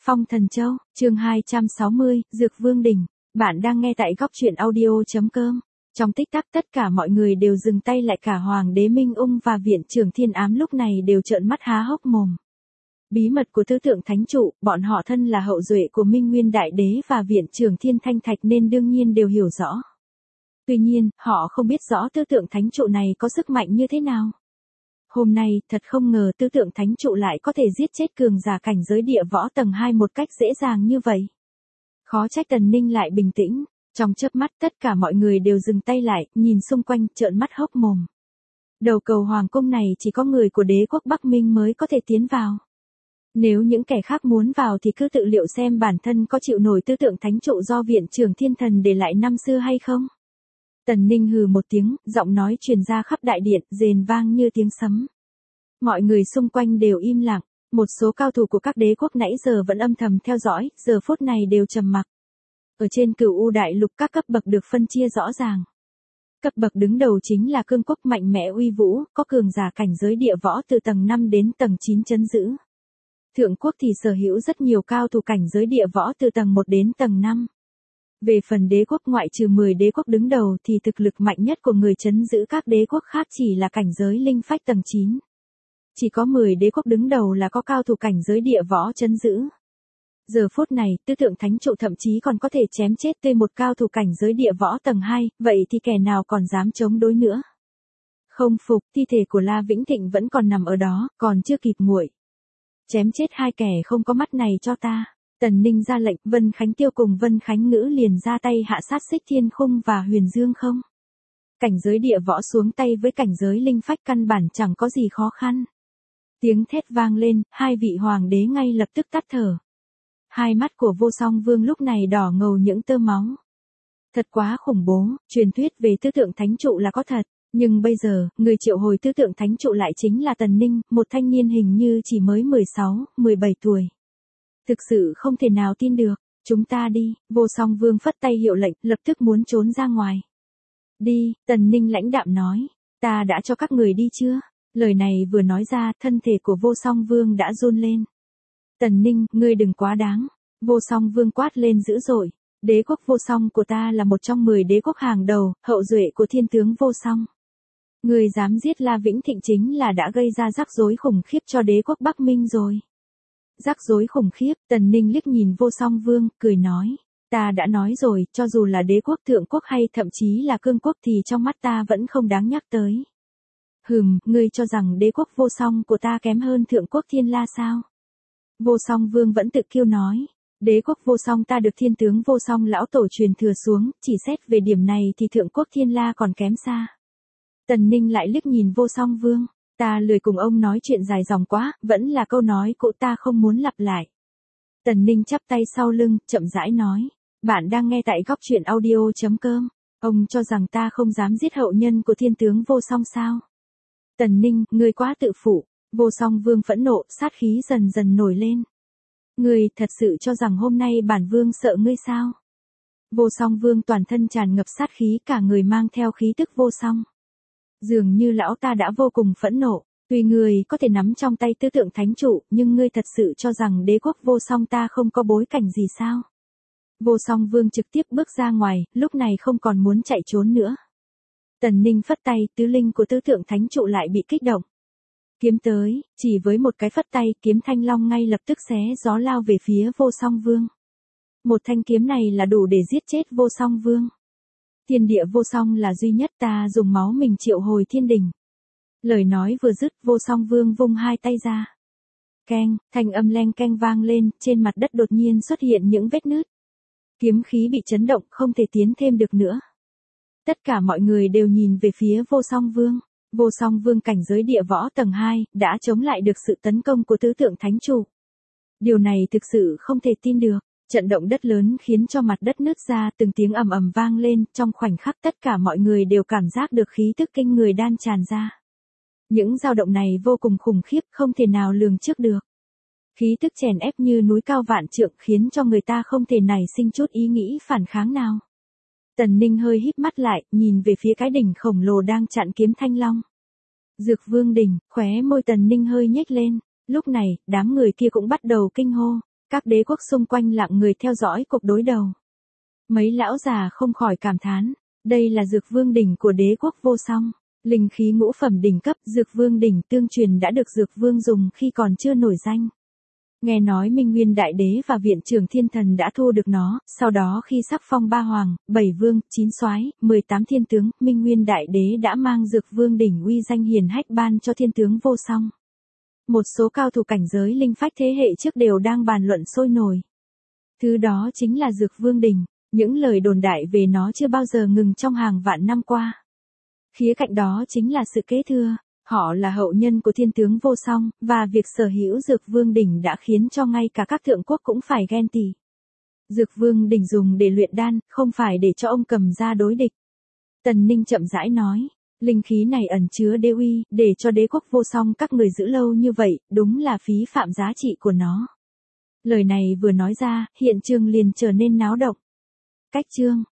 Phong Thần Châu, chương 260, Dược Vương Đỉnh. Bạn đang nghe tại góc truyện audio.com. Trong tích tắc tất cả mọi người đều dừng tay lại, cả Hoàng đế Minh Ung và Viện trưởng Thiên Ám lúc này đều trợn mắt há hốc mồm. Bí mật của Tứ Tượng Thánh Trụ, bọn họ thân là hậu duệ của Minh Nguyên Đại Đế và Viện trưởng Thiên Thanh Thạch nên đương nhiên đều hiểu rõ. Tuy nhiên, họ không biết rõ Tứ Tượng Thánh Trụ này có sức mạnh như thế nào. Hôm nay, thật không ngờ Tứ Tượng Thánh Trụ lại có thể giết chết cường giả cảnh giới địa võ tầng 2 một cách dễ dàng như vậy. Khó trách Tần Ninh lại bình tĩnh, trong chớp mắt tất cả mọi người đều dừng tay lại, nhìn xung quanh, trợn mắt hốc mồm. Đầu cầu hoàng cung này chỉ có người của đế quốc Bắc Minh mới có thể tiến vào. Nếu những kẻ khác muốn vào thì cứ tự liệu xem bản thân có chịu nổi Tứ Tượng Thánh Trụ do Viện trưởng Thiên Thần để lại năm xưa hay không. Tần Ninh hừ một tiếng, giọng nói truyền ra khắp đại điện, rền vang như tiếng sấm. Mọi người xung quanh đều im lặng, một số cao thủ của các đế quốc nãy giờ vẫn âm thầm theo dõi, giờ phút này đều trầm mặc. Ở trên Cửu U Đại Lục các cấp bậc được phân chia rõ ràng. Cấp bậc đứng đầu chính là cương quốc mạnh mẽ uy vũ, có cường giả cảnh giới địa võ từ tầng 5 đến tầng 9 trấn giữ. Thượng quốc thì sở hữu rất nhiều cao thủ cảnh giới địa võ từ tầng 1 đến tầng 5. Về phần đế quốc, ngoại trừ 10 đế quốc đứng đầu thì thực lực mạnh nhất của người trấn giữ các đế quốc khác chỉ là cảnh giới linh phách tầng 9. Chỉ có 10 đế quốc đứng đầu là có cao thủ cảnh giới địa võ trấn giữ. Giờ phút này, Tứ Tượng Thánh Trụ thậm chí còn có thể chém chết tươi một cao thủ cảnh giới địa võ tầng 2, vậy thì kẻ nào còn dám chống đối nữa. Không phục, thi thể của La Vĩnh Thịnh vẫn còn nằm ở đó, còn chưa kịp nguội. Chém chết hai kẻ không có mắt này cho ta. Tần Ninh ra lệnh, Vân Khánh Tiêu cùng Vân Khánh Ngữ liền ra tay hạ sát Xích Thiên Khung và Huyền Dương không. Cảnh giới địa võ xuống tay với cảnh giới linh phách căn bản chẳng có gì khó khăn. Tiếng thét vang lên, hai vị hoàng đế ngay lập tức tắt thở. Hai mắt của Vô Song Vương lúc này đỏ ngầu những tơ máu. Thật quá khủng bố, truyền thuyết về Tứ Tượng Thánh Trụ là có thật, nhưng bây giờ, người triệu hồi Tứ Tượng Thánh Trụ lại chính là Tần Ninh, một thanh niên hình như chỉ mới 16, 17 tuổi. Thực sự không thể nào tin được, chúng ta đi, Vô Song Vương phất tay hiệu lệnh, lập tức muốn trốn ra ngoài. Đi, Tần Ninh lãnh đạm nói, ta đã cho các người đi chưa? Lời này vừa nói ra, thân thể của Vô Song Vương đã run lên. Tần Ninh, ngươi đừng quá đáng. Vô Song Vương quát lên dữ dội. Đế quốc Vô Song của ta là một trong 10 đế quốc hàng đầu, hậu duệ của thiên tướng Vô Song. Ngươi dám giết La Vĩnh Thịnh chính là đã gây ra rắc rối khủng khiếp cho đế quốc Bắc Minh rồi. Rắc rối khủng khiếp, Tần Ninh liếc nhìn Vô Song Vương, cười nói. Ta đã nói rồi, cho dù là đế quốc thượng quốc hay thậm chí là cương quốc thì trong mắt ta vẫn không đáng nhắc tới. Ngươi cho rằng đế quốc Vô Song của ta kém hơn thượng quốc Thiên La sao? Vô Song Vương vẫn tự kiêu nói. Đế quốc Vô Song ta được thiên tướng Vô Song lão tổ truyền thừa xuống, chỉ xét về điểm này thì thượng quốc Thiên La còn kém xa. Tần Ninh lại liếc nhìn Vô Song Vương. Ta lười cùng ông nói chuyện dài dòng quá, vẫn là câu nói cũ ta không muốn lặp lại. Tần Ninh chắp tay sau lưng, chậm rãi nói. Bạn đang nghe tại góc truyện audio.com. Ông cho rằng ta không dám giết hậu nhân của thiên tướng Vô Song sao? Tần Ninh, ngươi quá tự phụ. Vô Song Vương phẫn nộ, sát khí dần dần nổi lên. Ngươi thật sự cho rằng hôm nay bản vương sợ ngươi sao? Vô Song Vương toàn thân tràn ngập sát khí, cả người mang theo khí tức vô song. Dường như lão ta đã vô cùng phẫn nộ, tuy ngươi có thể nắm trong tay Tứ Tượng Thánh Trụ, nhưng ngươi thật sự cho rằng đế quốc Vô Song ta không có bối cảnh gì sao? Vô Song Vương trực tiếp bước ra ngoài, lúc này không còn muốn chạy trốn nữa. Tần Ninh phất tay, tứ linh của Tứ Tượng Thánh Trụ lại bị kích động. Kiếm tới, chỉ với một cái phất tay, kiếm thanh long ngay lập tức xé gió lao về phía Vô Song Vương. Một thanh kiếm này là đủ để giết chết Vô Song Vương. Thiên địa vô song là duy nhất, ta dùng máu mình triệu hồi thiên đình. Lời nói vừa dứt, Vô Song Vương vung hai tay ra. Keng, thanh âm leng keng vang lên, trên mặt đất đột nhiên xuất hiện những vết nứt. Kiếm khí bị chấn động, không thể tiến thêm được nữa. Tất cả mọi người đều nhìn về phía Vô Song Vương. Vô Song Vương cảnh giới địa võ tầng 2, đã chống lại được sự tấn công của Tứ Tượng Thánh Trụ. Điều này thực sự không thể tin được. Trận động đất lớn khiến cho mặt đất nứt ra, từng tiếng ầm ầm vang lên, trong khoảnh khắc tất cả mọi người đều cảm giác được khí tức kinh người đan tràn ra. Những dao động này vô cùng khủng khiếp, không thể nào lường trước được. Khí tức chèn ép như núi cao vạn trượng khiến cho người ta không thể nảy sinh chút ý nghĩ phản kháng nào. Tần Ninh hơi híp mắt lại, nhìn về phía cái đỉnh khổng lồ đang chặn kiếm thanh long. Dược Vương đỉnh, khóe môi Tần Ninh hơi nhếch lên. Lúc này, đám người kia cũng bắt đầu kinh hô. Các đế quốc xung quanh lặng người theo dõi cuộc đối đầu. Mấy lão già không khỏi cảm thán, đây là Dược Vương đỉnh của đế quốc vô song. Linh khí ngũ phẩm đỉnh cấp Dược Vương đỉnh tương truyền đã được Dược Vương dùng khi còn chưa nổi danh. Nghe nói Minh Nguyên Đại Đế và Viện Trưởng Thiên Thần đã thu được nó, sau đó khi sắc phong 3 hoàng, 7 vương, 9 soái, 18 thiên tướng, Minh Nguyên Đại Đế đã mang Dược Vương đỉnh uy danh hiển hách ban cho thiên tướng vô song. Một số cao thủ cảnh giới linh phách thế hệ trước đều đang bàn luận sôi nổi. Thứ đó chính là Dược Vương đỉnh, những lời đồn đại về nó chưa bao giờ ngừng trong hàng vạn năm qua. Khía cạnh đó chính là sự kế thừa. Họ là hậu nhân của thiên tướng vô song, và việc sở hữu Dược Vương đỉnh đã khiến cho ngay cả các thượng quốc cũng phải ghen tị. Dược Vương đỉnh dùng để luyện đan, không phải để cho ông cầm ra đối địch. Tần Ninh chậm rãi nói, linh khí này ẩn chứa đế uy, để cho đế quốc vô song các người giữ lâu như vậy, đúng là phí phạm giá trị của nó. Lời này vừa nói ra, hiện trường liền trở nên náo động. Cách chương